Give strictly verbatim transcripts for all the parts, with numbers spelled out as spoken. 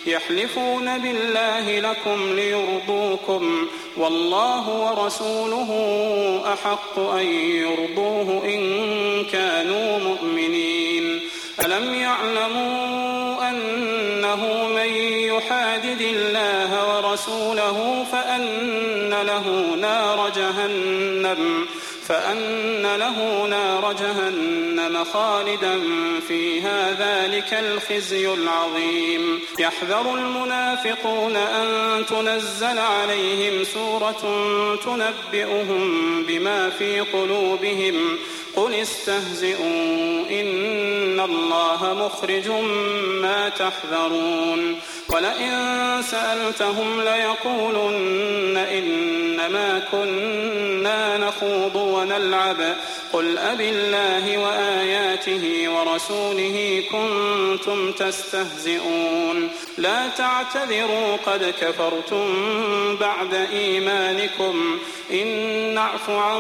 يحلفون بالله لكم ليرضوكم والله ورسوله أحق أن يرضوه إن كانوا مؤمنين. ألم يعلموا أنه من يحادد الله ورسوله فأن له نار جهنم فأن له نار جهنم خالدا فيها ذلك الخزي العظيم. يحذر المنافقون أن تنزل عليهم سورة تنبئهم بما في قلوبهم قل استهزئوا إن الله مخرج ما تحذرون. ولئن سألتهم ليقولن إنما كنا نخوض ونلعب قل أبالله وآياته ورسوله كنتم تستهزئون لا تعتذروا قد كفرتم بعد إيمانكم إن نعف عن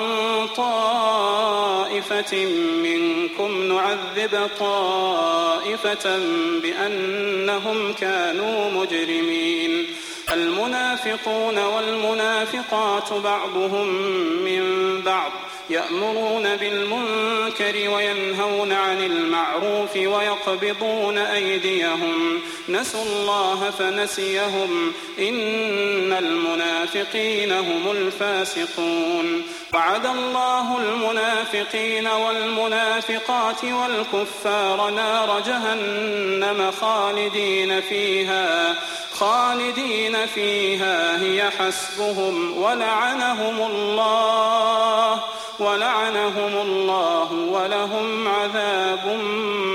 طائفة منكم نعذب طائفة بأنهم كانوا مجرمين. المنافقون والمنافقات بعضهم من بعض يأمرون بالمنكر وينهون عن المعروف ويقبضون أيديهم نسوا الله فنسيهم إن المنافقين هم الفاسقون. وعد الله المنافقين والمنافقات والكفار نار جهنم خالدين فيها خالدين فيها هي حسبهم ولعنهم الله ولعنهم الله ولهم عذاب